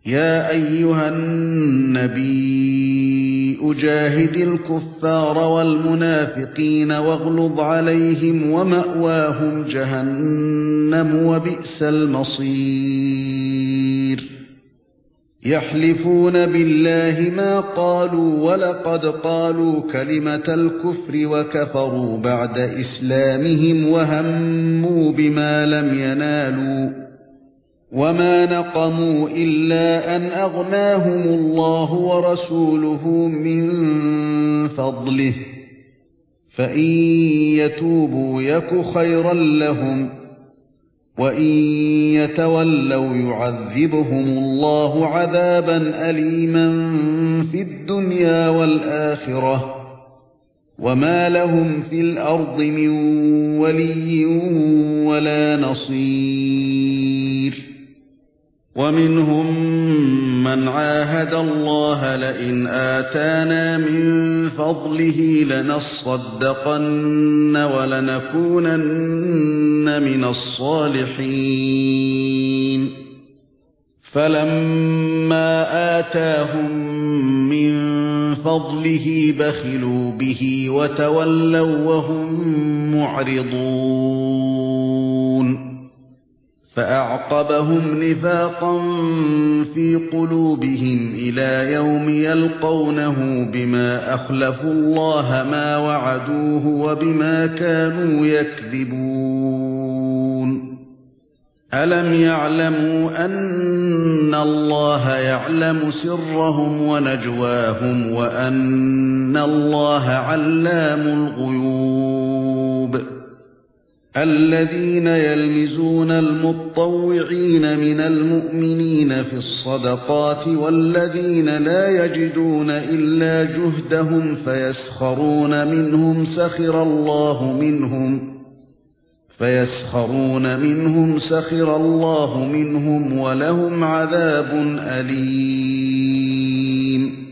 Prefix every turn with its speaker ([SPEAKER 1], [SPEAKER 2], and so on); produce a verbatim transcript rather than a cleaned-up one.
[SPEAKER 1] يا أيها النبي جاهد الكفار والمنافقين واغلظ عليهم ومأواهم جهنم وبئس المصير يحلفون بالله ما قالوا ولقد قالوا كلمة الكفر وكفروا بعد إسلامهم وهموا بما لم ينالوا وما نقموا إلا أن أغناهم الله ورسوله من فضله فإن يتوبوا يك خيرا لهم وإن يتولوا يعذبهم الله عذابا أليما في الدنيا والآخرة وما لهم في الأرض من ولي ولا نصير ومنهم من عاهد الله لئن آتانا من فضله لنصدقن ولنكونن من الصالحين فلما آتاهم من فضله بخلوا به وتولوا وهم معرضون فأعقبهم نفاقا في قلوبهم إلى يوم يلقونه بما أخلفوا الله ما وعدوه وبما كانوا يكذبون ألم يعلموا أن الله يعلم سرهم ونجواهم وأن الله علام الغيوب الذين يلمزون المطوعين من المؤمنين في الصدقات والذين لا يجدون إلا جهدهم فيسخرون منهم سخر الله منهم فيسخرون منهم سخر الله منهم ولهم عذاب أليم